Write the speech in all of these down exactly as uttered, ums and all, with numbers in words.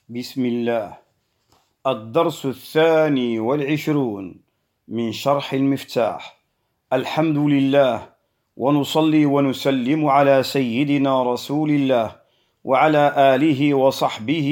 بسم الله. الدرس الثاني والعشرون من شرح المفتاح. الحمد لله، ونصلي ونسلم على سيدنا رسول الله وعلى آله وصحبه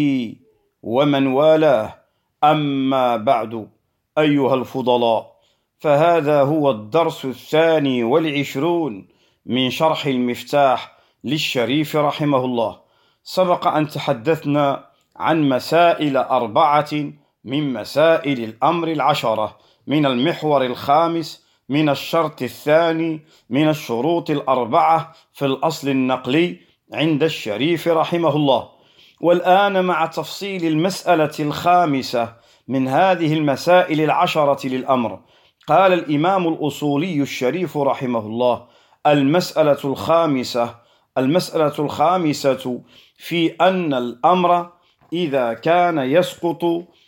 ومن والاه، أما بعد. أيها الفضلاء، فهذا هو الدرس الثاني والعشرون من شرح المفتاح للشريف رحمه الله. سبق أن تحدثنا عن مسائل أربعة من مسائل الأمر العشرة، من المحور الخامس، من الشرط الثاني، من الشروط الأربعة في الأصل النقلي عند الشريف رحمه الله. والآن مع تفصيل المسألة الخامسة من هذه المسائل العشرة للأمر. قال الإمام الأصولي الشريف رحمه الله: المسألة الخامسة المسألة الخامسة في أن الأمر إذا كان يسقط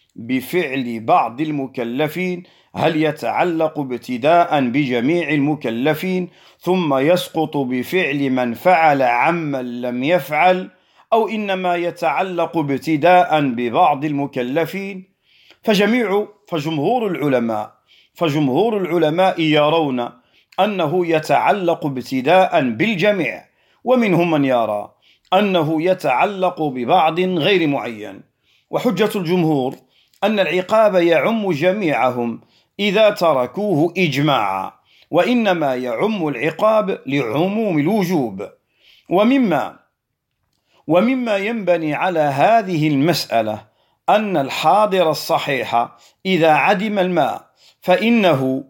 بفعل بعض المكلفين هل يتعلق ابتداء بجميع المكلفين ثم يسقط بفعل من فعل عمن لم يفعل، أو إنما يتعلق ابتداء ببعض المكلفين؟ فجميع فجمهور العلماء فجمهور العلماء يرون أنه يتعلق ابتداء بالجميع، ومنهم من يرى أنه يتعلق ببعض غير معين. وحجة الجمهور أن العقاب يعم جميعهم إذا تركوه إجماعا، وإنما يعم العقاب لعموم الوجوب. ومما ومما ينبني على هذه المسألة أن الحاضر الصحيح إذا عدم الماء فإنه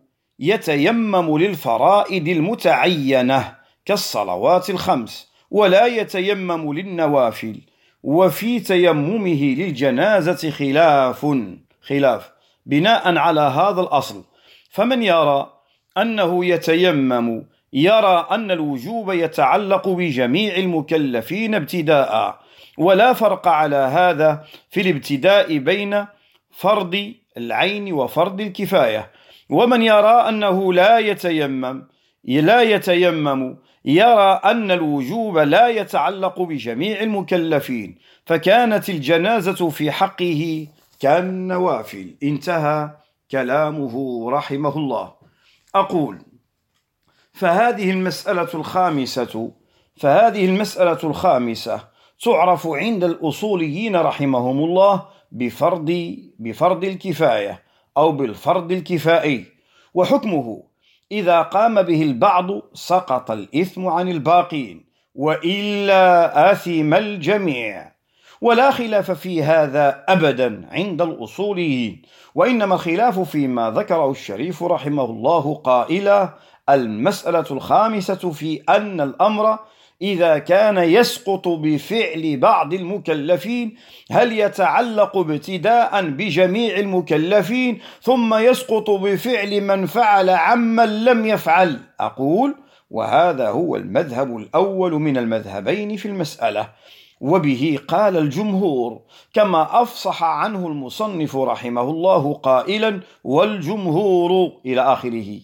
يتيمم للفرائض المتعينة كالصلوات الخمس، ولا يتيمم للنوافل. وفي تيممه للجنازة خلاف خلاف بناء على هذا الأصل، فمن يرى أنه يتيمم يرى أن الوجوب يتعلق بجميع المكلفين ابتداء، ولا فرق على هذا في الابتداء بين فرض العين وفرض الكفاية. ومن يرى أنه لا يتيمم لا يتيمم يرى أن الوجوب لا يتعلق بجميع المكلفين، فكانت الجنازة في حقه كالنوافل. انتهى كلامه رحمه الله. أقول: فهذه المسألة الخامسة فهذه المسألة الخامسة تعرف عند الأصوليين رحمهم الله بفرض بفرض الكفاية أو بالفرض الكفائي، وحكمه إذا قام به البعض سقط الإثم عن الباقين، وإلا آثم الجميع. ولا خلاف في هذا أبدا عند الأصوليين، وإنما الخلاف فيما ذكره الشريف رحمه الله قائلا: المسألة الخامسة في أن الأمر إذا كان يسقط بفعل بعض المكلفين هل يتعلق ابتداء بجميع المكلفين ثم يسقط بفعل من فعل عمن لم يفعل. أقول: وهذا هو المذهب الأول من المذهبين في المسألة، وبه قال الجمهور، كما أفصح عنه المصنف رحمه الله قائلا: والجمهور إلى آخره.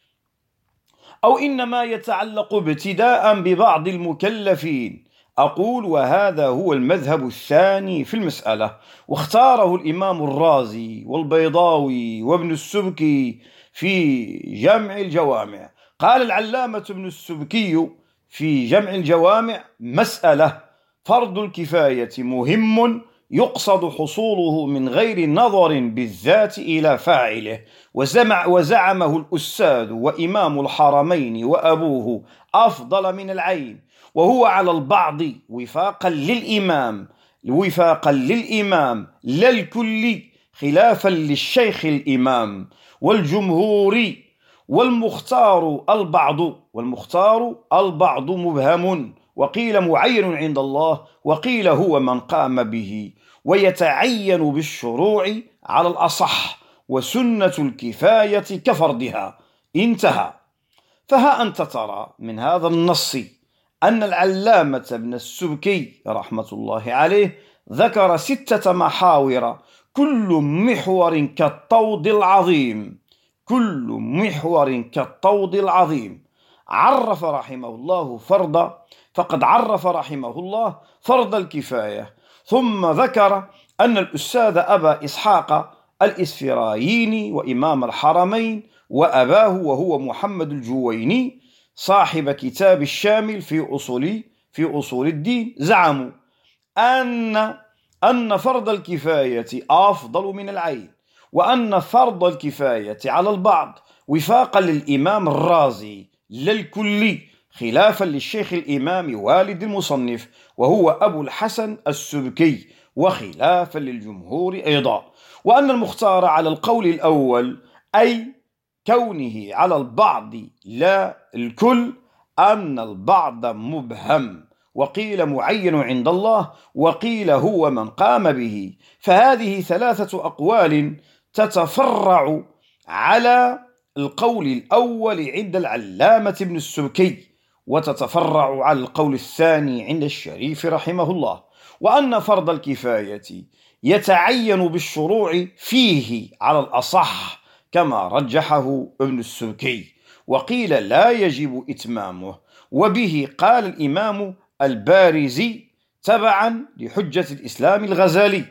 أو إنما يتعلق ابتداء ببعض المكلفين. أقول: وهذا هو المذهب الثاني في المسألة، واختاره الإمام الرازي والبيضاوي وابن السبكي في جمع الجوامع. قال العلامة ابن السبكي في جمع الجوامع: مسألة فرض الكفاية مهم يقصد حصوله من غير نظر بالذات إلى فاعله، وزمع وزعمه الأستاذ وإمام الحرمين وأبوه أفضل من العين، وهو على البعض وفاقا للإمام وفاقا للإمام لا الكل، خلافا للشيخ الإمام والجمهور. والمختار البعض والمختار البعض مبهم، وقيل معين عند الله، وقيل هو من قام به، ويتعين بالشروع على الأصح، وسنة الكفاية كفرضها. انتهى. فها أنت ترى من هذا النص أن العلامة ابن السبكي رحمة الله عليه ذكر ستة محاور، كل محور كالطود العظيم كل محور كالطود العظيم عرف رحمه الله فرض فقد عرف رحمه الله فرض الكفاية، ثم ذكر أن الأستاذ أبا إسحاق الإسفرايني وإمام الحرمين وأباه وهو محمد الجويني صاحب كتاب الشامل في أصول في أصول الدين زعموا أن أن فرض الكفاية أفضل من العين، وأن فرض الكفاية على البعض وفاقا للإمام الرازي لا الكلي، خلافا للشيخ الإمام والد المصنف وهو أبو الحسن السبكي، وخلافا للجمهور أيضا، وأن المختار على القول الأول أي كونه على البعض لا الكل، أن البعض مبهم، وقيل معين عند الله، وقيل هو من قام به. فهذه ثلاثة أقوال تتفرع على القول الأول عند العلامة ابن السبكي، وتتفرع على القول الثاني عند الشريف رحمه الله، وأن فرض الكفاية يتعين بالشروع فيه على الأصح كما رجحه ابن السبكي، وقيل لا يجب إتمامه، وبه قال الإمام البارزي تبعا لحجة الإسلام الغزالي.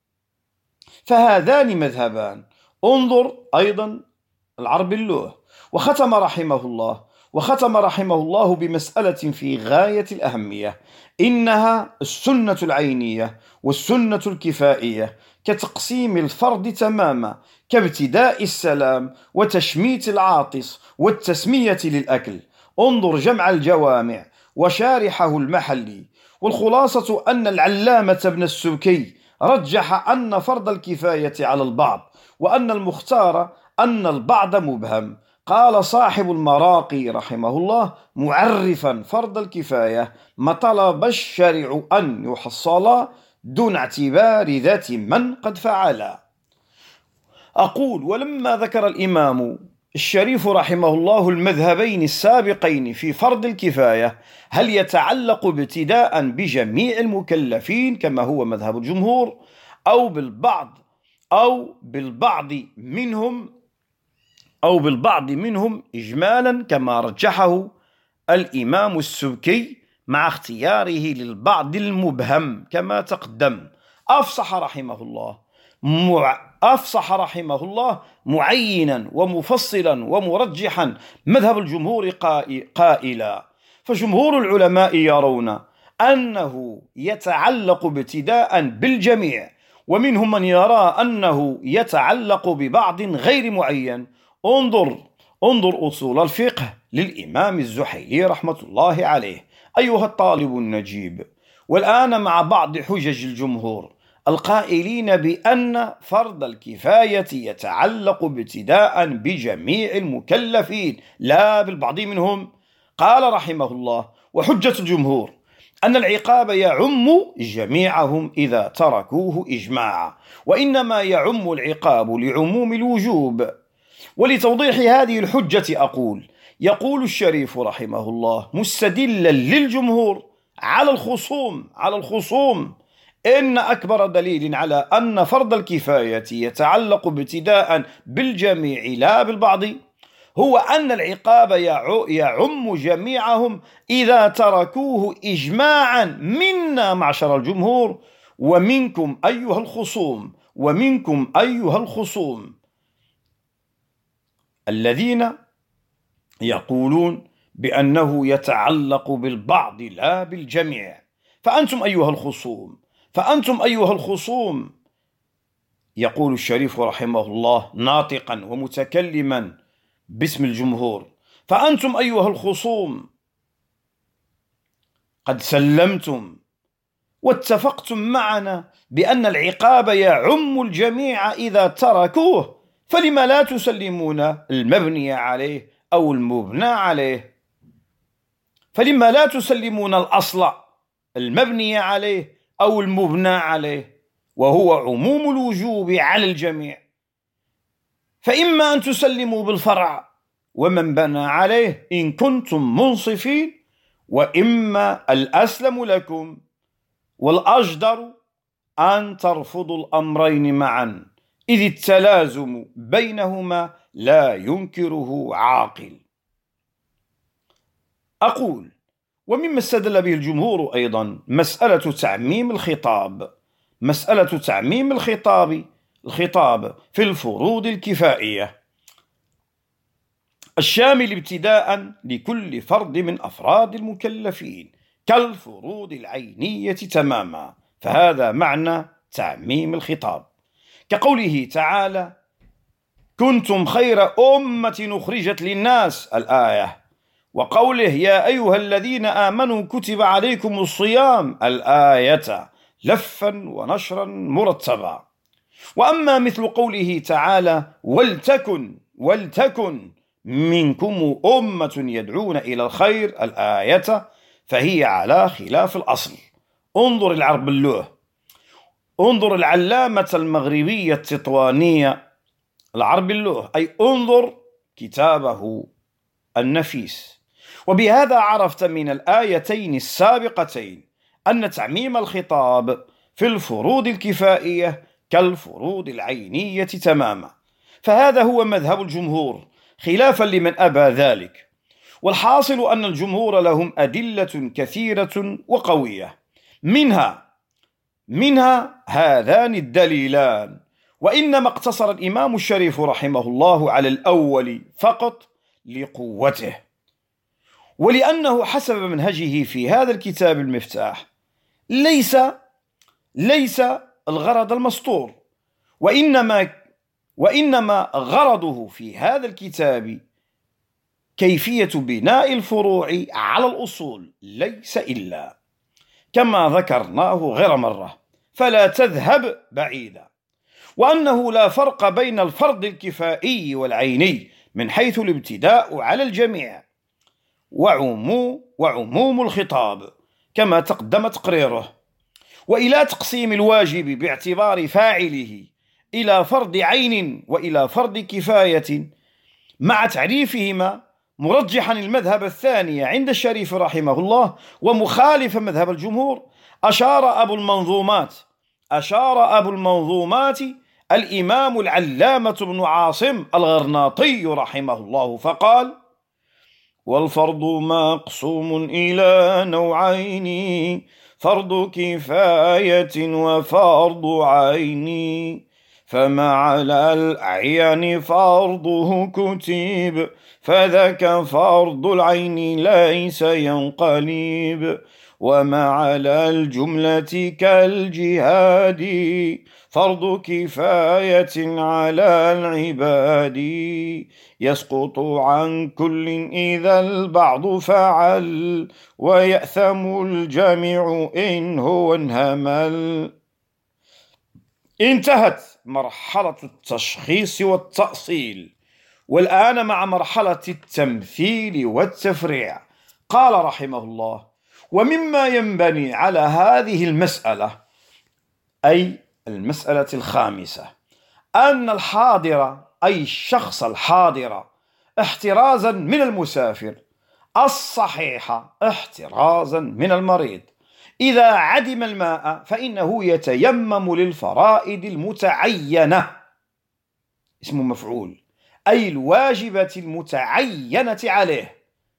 فهذان مذهبان. انظر أيضا العرب اللوح. وختم رحمه الله وختم رحمه الله بمسألة في غاية الأهمية، إنها السنة العينية والسنة الكفائية كتقسيم الفرض تماما، كابتداء السلام وتشميت العاطس والتسمية للأكل. انظر جمع الجوامع وشارحه المحلي. والخلاصة أن العلامة ابن السبكي رجح أن فرض الكفاية على البعض، وأن المختار أن البعض مبهم. قال صاحب المراقي رحمه الله معرفا فرض الكفاية: ما طلب الشرع أن يحصل دون اعتبار ذات من قد فعل. أقول: ولما ذكر الإمام الشريف رحمه الله المذهبين السابقين في فرض الكفاية، هل يتعلق ابتداء بجميع المكلفين كما هو مذهب الجمهور، أو بالبعض أو بالبعض منهم أو بالبعض منهم إجمالا كما رجحه الإمام السبكي مع اختياره للبعض المبهم كما تقدم؟ أفصح رحمه الله مع أفصح رحمه الله معينا ومفصلا ومرجحا مذهب الجمهور قائلا: فجمهور العلماء يرون أنه يتعلق ابتداء بالجميع، ومنهم من يرى أنه يتعلق ببعض غير معين. انظر انظر أصول الفقه للإمام الزحيلي رحمة الله عليه أيها الطالب النجيب. والآن مع بعض حجج الجمهور القائلين بأن فرض الكفاية يتعلق ابتداء بجميع المكلفين لا بالبعض منهم. قال رحمه الله: وحجة الجمهور أن العقاب يعم جميعهم إذا تركوه إجماعا، وإنما يعم العقاب لعموم الوجوب. ولتوضيح هذه الحجة أقول: يقول الشريف رحمه الله مستدلا للجمهور على الخصوم على الخصوم إن أكبر دليل على أن فرض الكفاية يتعلق ابتداء بالجميع لا بالبعض هو أن العقاب يعم جميعهم إذا تركوه إجماعا منا معشر الجمهور ومنكم أيها الخصوم ومنكم أيها الخصوم الذين يقولون بأنه يتعلق بالبعض لا بالجميع. فأنتم أيها الخصوم فأنتم أيها الخصوم يقول الشريف رحمه الله ناطقا ومتكلما باسم الجمهور: فأنتم أيها الخصوم قد سلمتم واتفقتم معنا بأن العقاب يعم الجميع إذا تركوه، فلما لا تسلمون المبني عليه أو المبنى عليه؟ فلما لا تسلمون الأصل المبني عليه أو المبنى عليه وهو عموم الوجوب على الجميع؟ فإما أن تسلموا بالفرع ومن بنى عليه إن كنتم منصفين، وإما الأسلم لكم والأجدر أن ترفضوا الأمرين معا، إذ التلازم بينهما لا ينكره عاقل. أقول: ومما استدل به الجمهور أيضا مسألة تعميم الخطاب مسألة تعميم الخطاب الخطاب في الفروض الكفائية الشامل ابتداء لكل فرد من أفراد المكلفين كالفروض العينية تماما، فهذا معنى تعميم الخطاب، كقوله تعالى: كنتم خير أمة أخرجت للناس الآية، وقوله: يا أيها الذين آمنوا كتب عليكم الصيام الآية، لفا ونشرا مرتبا. وأما مثل قوله تعالى: ولتكن ولتكن منكم أمة يدعون إلى الخير الآية، فهي على خلاف الأصل. انظر العرب اللوح، انظر العلامة المغربية التطوانية العرب اللوح، أي انظر كتابه النفيس. وبهذا عرفت من الآيتين السابقتين أن تعميم الخطاب في الفروض الكفائية كالفروض العينية تماما، فهذا هو مذهب الجمهور خلافا لمن أبى ذلك. والحاصل أن الجمهور لهم أدلة كثيرة وقوية، منها منها هذان الدليلان، وإنما اقتصر الإمام الشريف رحمه الله على الأول فقط لقوته، ولأنه حسب منهجه في هذا الكتاب المفتاح ليس ليس الغرض المسطور، وإنما وإنما غرضه في هذا الكتاب كيفية بناء الفروع على الأصول، ليس إلا كما ذكرناه غير مرة، فلا تذهب بعيدا، وأنه لا فرق بين الفرض الكفائي والعيني من حيث الابتداء على الجميع وعموم, وعموم الخطاب كما تقدم تقريره، وإلى تقسيم الواجب باعتبار فاعله إلى فرض عين وإلى فرض كفاية، مع تعريفهما مرجحا المذهب الثاني عند الشريف رحمه الله ومخالف مذهب الجمهور. أشار أبو المنظومات أشار أبو المنظومات الإمام العلامة بن عاصم الغرناطي رحمه الله فقال: والفرض مقسوم إلى نوعين، فرض كفاية وفرض عين، فما على الأعيان فرضه كتب، فذاك فرض العين ليس ينقلب، وما على الجملة كالجهاد فرض كفاية على العباد، يسقط عن كل إذا البعض فعل، ويأثم الجميع إن هو انهمل. انتهت مرحلة التشخيص والتأصيل، والآن مع مرحلة التمثيل والتفريع. قال رحمه الله: ومما ينبني على هذه المسألة، أي المسألة الخامسة، أن الحاضر أي الشخص الحاضر احترازا من المسافر، الصحيح احترازا من المريض، إذا عدم الماء فإنه يتيمم للفرائض المتعينة، اسم مفعول، أي الواجبة المتعينة عليه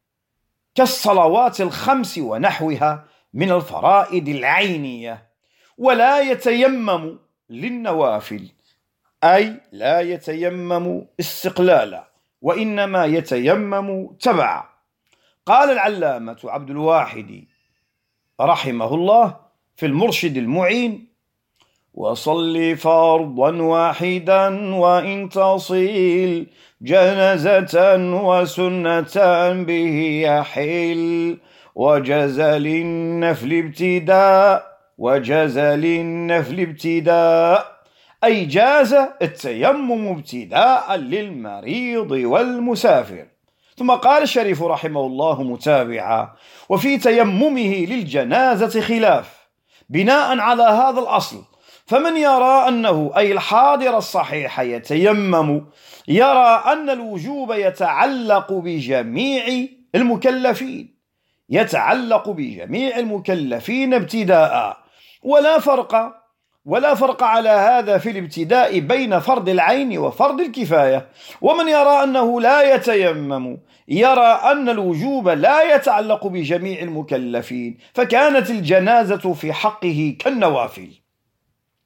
كالصلوات الخمس ونحوها من الفرائض العينية، ولا يتيمم للنوافل، أي لا يتيمم استقلالا، وإنما يتيمم تبعا. قال العلامة عبد الواحد رحمه الله في المرشد المعين: وصل فرضا واحدا وإن تصيل، جنازة وسنة به يحل، وجز للنفل ابتداء وجز للنفل ابتداء أي جاز التيمم ابتداء للمريض والمسافر. ثم قال الشريف رحمه الله متابعا: وفي تيممه للجنازة خلاف بناء على هذا الأصل، فمن يرى أنه أي الحاضر الصحيح يتيمم يرى أن الوجوب يتعلق بجميع المكلفين يتعلق بجميع المكلفين ابتداء، ولا فرق ولا فرق على هذا في الابتداء بين فرض العين وفرض الكفاية. ومن يرى أنه لا يتيمم يرى أن الوجوب لا يتعلق بجميع المكلفين، فكانت الجنازة في حقه كالنوافل.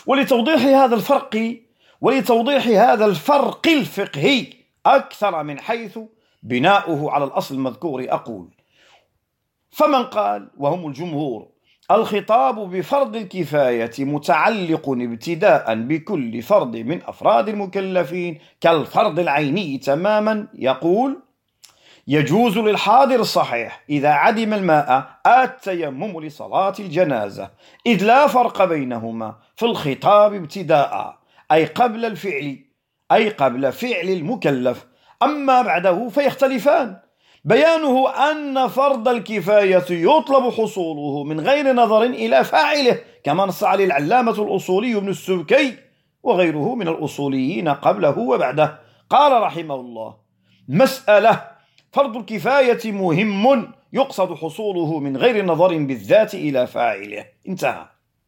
ولتوضيح هذا الفرق ولتوضيح هذا الفرق الفقهي أكثر من حيث بناؤه على الأصل المذكور أقول: فمن قال، وهم الجمهور، الخطاب بفرض الكفاية متعلق ابتداء بكل فرد من أفراد المكلفين كالفرض العيني تماما، يقول: يجوز للحاضر الصحيح إذا عدم الماء التيمم لصلاة الجنازة، إذ لا فرق بينهما في الخطاب ابتداء، أي قبل الفعل أي قبل فعل المكلف، أما بعده فيختلفان. بيانه أن فرض الكفاية يطلب حصوله من غير نظر إلى فاعله، كما نص عليه العلامة الأصولي ابن السبكي وغيره من الأصوليين قبله وبعده. قال رحمه الله: مسألة: فرض الكفاية مهم يقصد حصوله من غير نظر بالذات إلى فاعله. انتهى.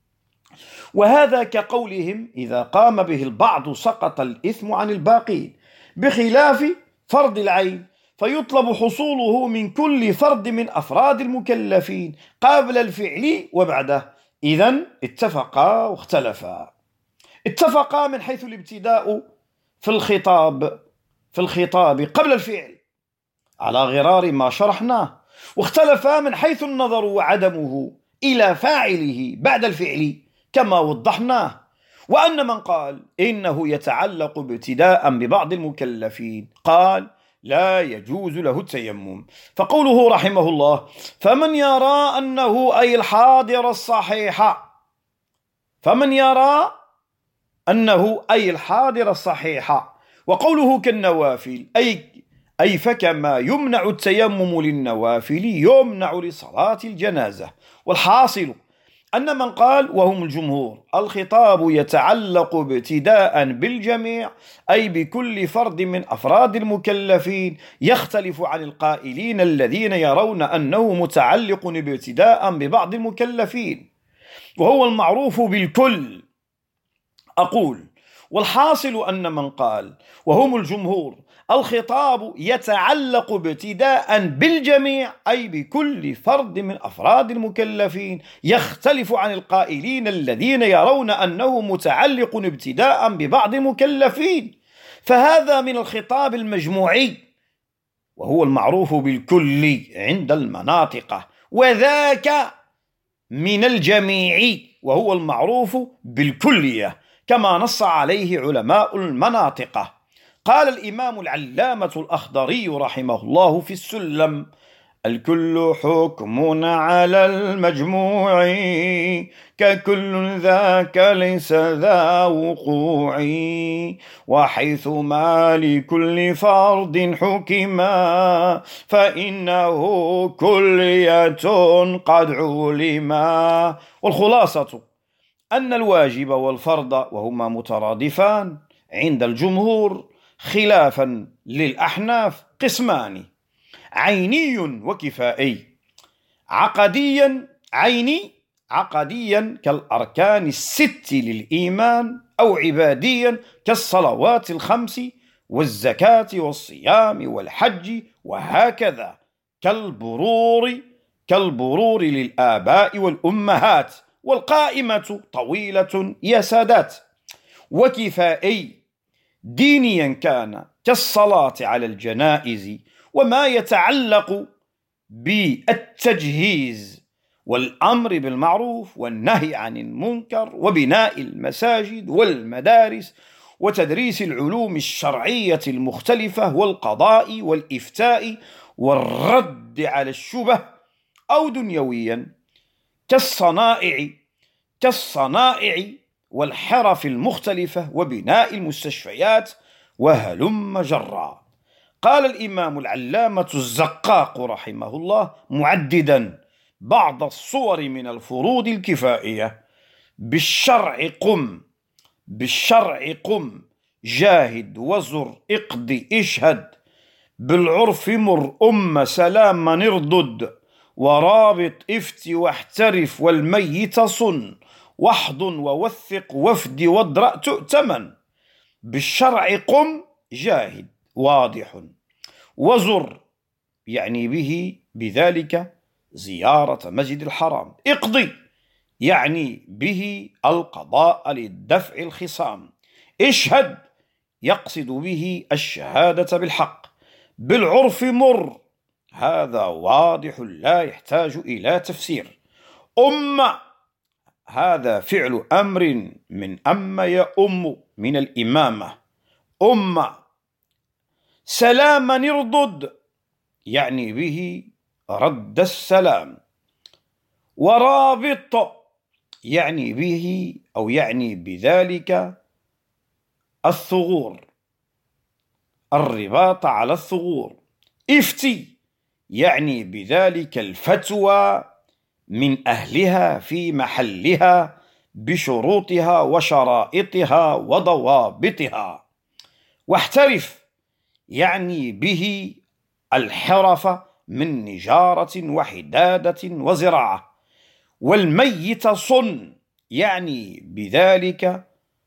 وهذا كقولهم: إذا قام به البعض سقط الإثم عن الباقين، بخلاف فرض العين فيطلب حصوله من كل فرد من أفراد المكلفين قبل الفعل وبعده. إذن اتفقا واختلفا. اتفقا من حيث الابتداء في الخطاب في الخطاب قبل الفعل على غرار ما شرحناه، واختلفا من حيث النظر وعدمه إلى فاعله بعد الفعل كما وضحناه. وأن من قال إنه يتعلق ابتداء ببعض المكلفين قال: لا يجوز له التيمم. فقوله رحمه الله: فمن يرى أنه أي الحاضر الصحيح فمن يرى أنه أي الحاضر الصحيح وقوله كالنوافل أي أي فكما يمنع التيمم للنوافل يمنع لصلاة الجنازة. والحاصل أن من قال، وهم الجمهور، الخطاب يتعلق ابتداء بالجميع أي بكل فرد من أفراد المكلفين، يختلف عن القائلين الذين يرون أنه متعلق ابتداء ببعض المكلفين، وهو المعروف بالكل. أقول: والحاصل أن من قال، وهم الجمهور، الخطاب يتعلق ابتداء بالجميع أي بكل فرد من أفراد المكلفين، يختلف عن القائلين الذين يرون أنه متعلق ابتداء ببعض المكلفين، فهذا من الخطاب المجموعي وهو المعروف بالكل عند المناطق، وذاك من الجميع وهو المعروف بالكلية كما نص عليه علماء المناطق. قال الإمام العلامة الأخضري رحمه الله في السلم: الكل حكم على المجموع ككل ذاك ليس ذا وقوع، وحيث ما لكل فرد حكما فإنه كلية قد علما. والخلاصة أن الواجب والفرض وهما مترادفان عند الجمهور خلافا للأحناف قسمان: عيني وكفائي. عقديا عيني عقديا كالأركان الست للإيمان، أو عباديا كالصلوات الخمس والزكاة والصيام والحج، وهكذا كالبرور كالبرور للآباء والأمهات، والقائمة طويلة يا سادات. وكفائي دينيا كان كالصلاة على الجنائز وما يتعلق بالتجهيز والأمر بالمعروف والنهي عن المنكر وبناء المساجد والمدارس وتدريس العلوم الشرعية المختلفة والقضاء والإفتاء والرد على الشبه، أو دنيويا كالصنائع كالصنائع والحرف المختلفة وبناء المستشفيات وهلم جرا. قال الإمام العلامة الزقاق رحمه الله معددا بعض الصور من الفروض الكفائية: بالشرع قم بالشرع قم جاهد وزر اقضي اشهد، بالعرف مر أم سلام من اردد، ورابط افت واحترف والميت صن، واحضن ووثق وفد وادرأ تؤتمن. بالشرع قم جاهد واضح، وزر يعني به بذلك زيارة مسجد الحرام، اقضي يعني به القضاء لدفع الخصام. اشهد يقصد به الشهادة بالحق. بالعرف مر، هذا واضح لا يحتاج إلى تفسير. أم، هذا فعل أمر من أم يؤم من الإمامة. أم. سلاما اردد، يعني به رد السلام. ورابط، يعني به أو يعني بذلك الثغور، الرباط على الثغور. افتي، يعني بذلك الفتوى من أهلها في محلها بشروطها وشرائطها وضوابطها. واحترف، يعني به الحرف من نجارة وحدادة وزراعة. والميت صن، يعني بذلك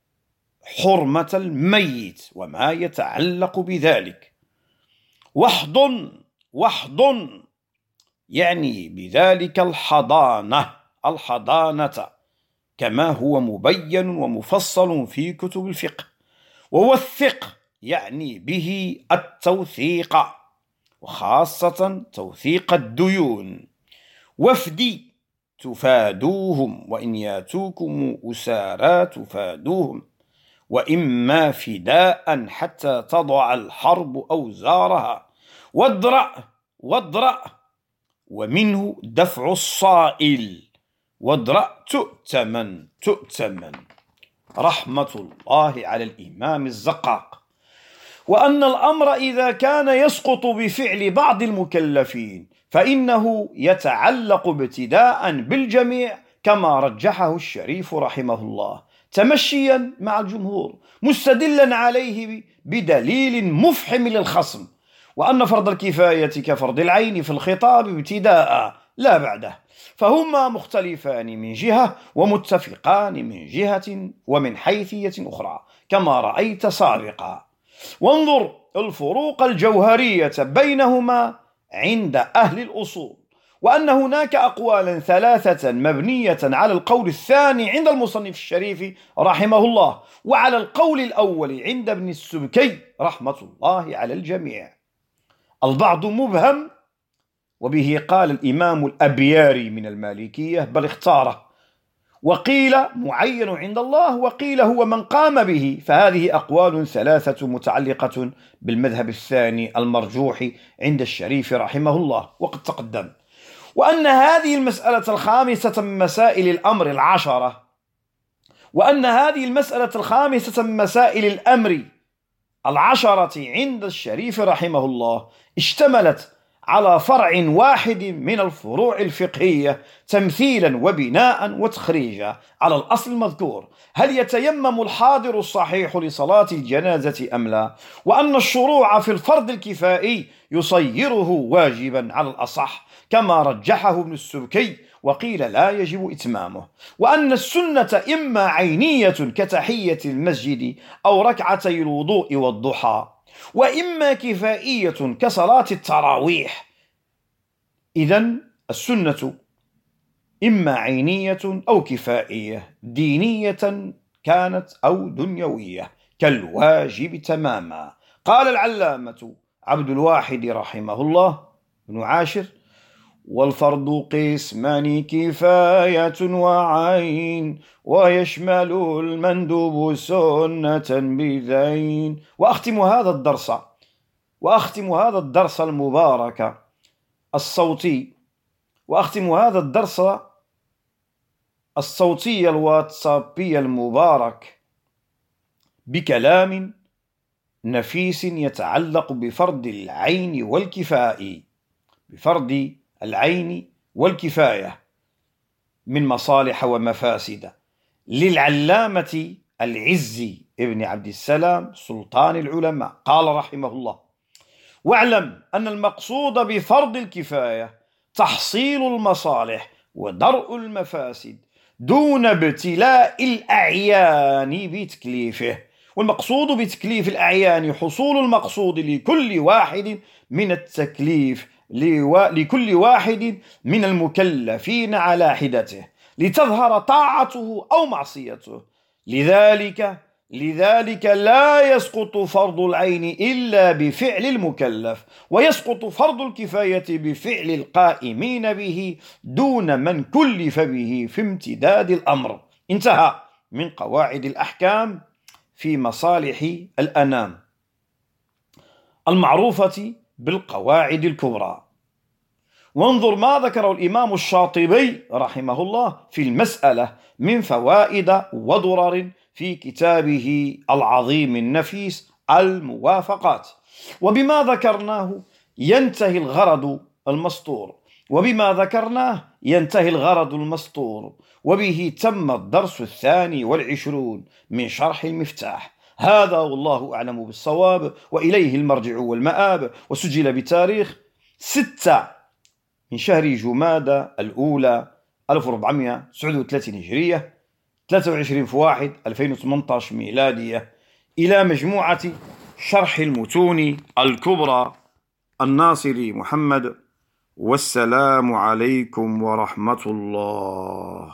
حرمة الميت وما يتعلق بذلك. واحضن، واحضن، يعني بذلك الحضانة، الحضانة كما هو مبين ومفصل في كتب الفقه. ووثق، يعني به التوثيق، وخاصة توثيق الديون. وافدي، تفادوهم، وإن ياتوكم أسارى تفادوهم، وإما فداء حتى تضع الحرب أوزارها. وادرأ، وادرأ، ومنه دفع الصائل. وادرأ تؤتمن، تؤتمن. رحمة الله على الإمام الزقاق. وأن الأمر إذا كان يسقط بفعل بعض المكلفين فإنه يتعلق ابتداء بالجميع كما رجحه الشريف رحمه الله، تمشيا مع الجمهور مستدلا عليه بدليل مفحم للخصم. وأن فرض الكفاية كفرض العين في الخطاب ابتداء لا بعده، فهما مختلفان من جهة ومتفقان من جهة ومن حيثية أخرى كما رأيت سابقا. وانظر الفروق الجوهرية بينهما عند أهل الأصول، وأن هناك أقوالا ثلاثة مبنية على القول الثاني عند المصنف الشريف رحمه الله، وعلى القول الأول عند ابن السبكي رحمة الله على الجميع. البعض مبهم، وبه قال الإمام الأبياري من المالكية بل اختاره، وقيل معين عند الله، وقيل هو من قام به. فهذه أقوال ثلاثة متعلقة بالمذهب الثاني المرجوح عند الشريف رحمه الله وقد تقدم. وأن هذه المسألة الخامسة من مسائل الأمر العشرة، وأن هذه المسألة الخامسة من مسائل الأمر العشرة عند الشريف رحمه الله اشتملت على فرع واحد من الفروع الفقهية تمثيلا وبناء وتخريجا على الأصل المذكور: هل يتيمم الحاضر الصحيح لصلاة الجنازة أم لا؟ وأن الشروع في الفرض الكفائي يصيره واجبا على الأصح كما رجحه ابن السبكي، وقيل لا يجب إتمامه. وأن السنة إما عينية كتحية المسجد أو ركعتي الوضوء والضحى، وإما كفائية كصلاة التراويح. إذن السنة إما عينية أو كفائية، دينية كانت أو دنيوية، كالواجب تماما. قال العلامة عبد الواحد رحمه الله بن عاشر: والفرض قسمان كفاية وعين، ويشمل المندوب سنة بذين. وأختم هذا الدرس وأختم هذا الدرس المبارك الصوتي وأختم هذا الدرس الصوتي الواتسابي المبارك بكلام نفيس يتعلق بفرض العين والكفاء بفرض العين والكفاية من مصالح ومفاسد للعلامة العزي ابن عبد السلام سلطان العلماء. قال رحمه الله: واعلم أن المقصود بفرض الكفاية تحصيل المصالح ودرء المفاسد دون ابتلاء الأعيان بتكليفه. والمقصود بتكليف الأعيان حصول المقصود لكل واحد من التكليف لكل واحد من المكلفين على حدته، لتظهر طاعته أو معصيته. لذلك لذلك لا يسقط فرض العين إلا بفعل المكلف، ويسقط فرض الكفاية بفعل القائمين به دون من كلف به في امتداد الأمر. انتهى من قواعد الأحكام في مصالح الأنام المعروفة بالقواعد الكبرى. وانظر ما ذكره الإمام الشاطبي رحمه الله في المسألة من فوائد وضرر في كتابه العظيم النفيس الموافقات. وبما ذكرناه ينتهي الغرض المسطور وبما ذكرناه ينتهي الغرض المسطور وبه تم الدرس الثاني والعشرون من شرح المفتاح. هذا والله أعلم بالصواب، وإليه المرجع والمآب. وسجل بتاريخ ستة من شهر جمادى الأولى ألف وأربعمائة وتسعة وثلاثين هجرية، ثلاثة وعشرين في واحد ألفين وثمانية عشر ميلادية، إلى مجموعة شرح المتون الكبرى الناصري محمد. والسلام عليكم ورحمة الله.